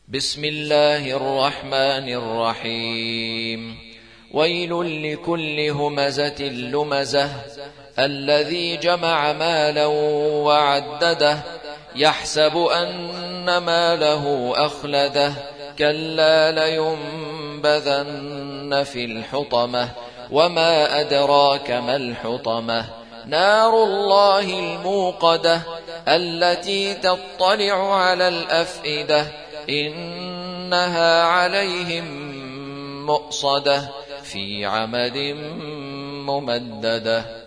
بسم الله الرحمن الرحيم. ويل لكل همزة لمزة الذي جمع مالا وعدده يحسب أن ماله أخلده كلا لينبذن في الحطمة وما أدراك ما الحطمة نار الله الموقدة التي تطلع على الأفئدة إنها عليهم مؤصدة في عمد ممددة.